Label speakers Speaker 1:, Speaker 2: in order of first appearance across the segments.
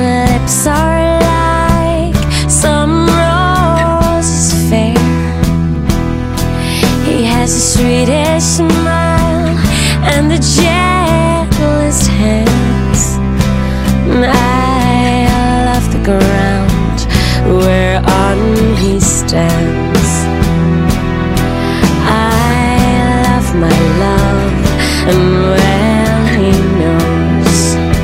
Speaker 1: lips are like some roses fair. He has the sweetest smile and the gentlest hands. I love the ground whereon he stands. I love my love, and well he knows.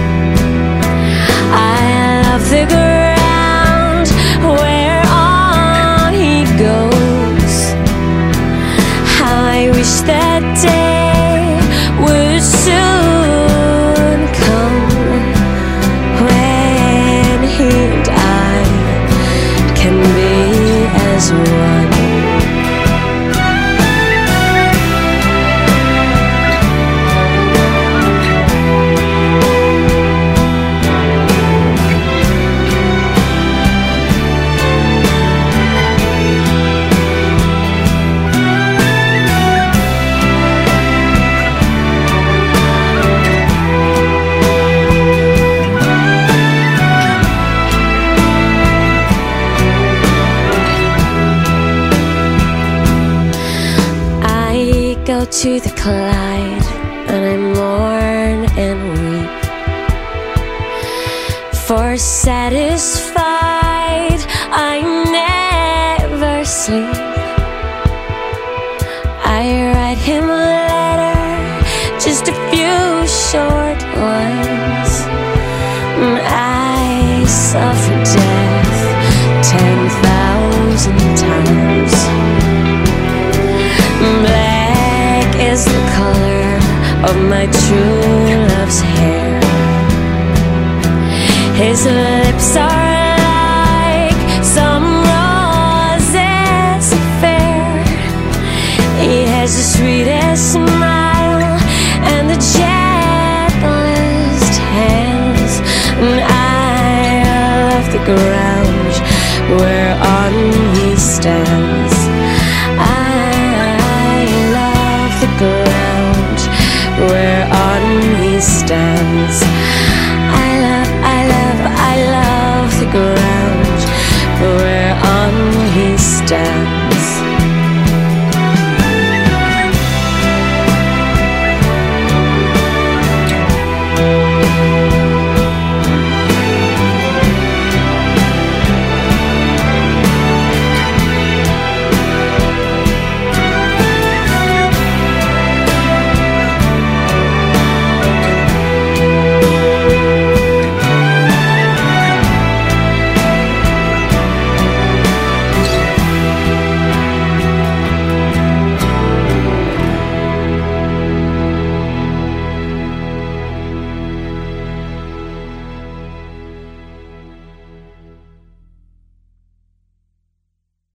Speaker 1: I love the ground whereon he goes. How I wish that day would soon come when he and I can be as one. Go to the Clyde and I mourn and weep, for satisfied I never sleep. I write him a letter, just a few short lines. I suffer death 10,000 times. Black is the color of my true love's hair. His lips are like some roses fair. He has the sweetest smile and the gentlest hands. And I love the ground whereon he stands. Ground whereon he stands. I love the ground whereon he stands.